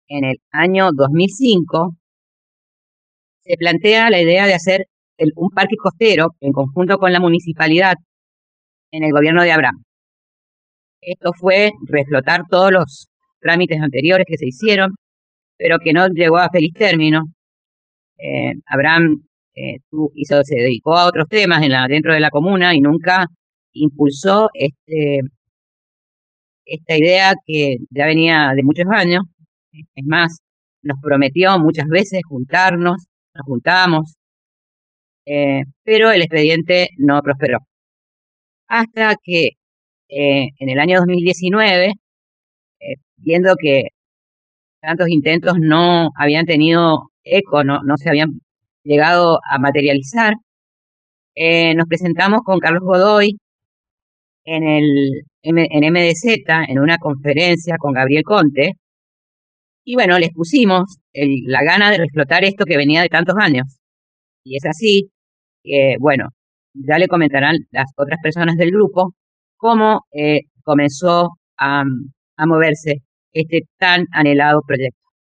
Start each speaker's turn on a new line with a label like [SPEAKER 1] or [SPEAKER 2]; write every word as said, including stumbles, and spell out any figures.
[SPEAKER 1] en el año dos mil cinco, se plantea la idea de hacer el, un parque costero en conjunto con la municipalidad en el gobierno de Abraham. Esto fue reflotar todos los trámites anteriores que se hicieron, pero que no llegó a feliz término. Eh, Abraham eh, hizo, se dedicó a otros temas en la, dentro de la comuna y nunca impulsó este, esta idea que ya venía de muchos años. Es más, nos prometió muchas veces juntarnos, nos juntamos, eh, pero el expediente no prosperó. Hasta que eh, en el año dos mil diecinueve, eh, viendo que tantos intentos no habían tenido eco, no, no se habían llegado a materializar, eh, nos presentamos con Carlos Godoy en el en M D Z, en una conferencia con Gabriel Conte, y bueno, les pusimos el, la gana de reflotar esto que venía de tantos años. Y es así que, bueno, ya le comentarán las otras personas del grupo cómo eh, comenzó a, a moverse este tan anhelado proyecto.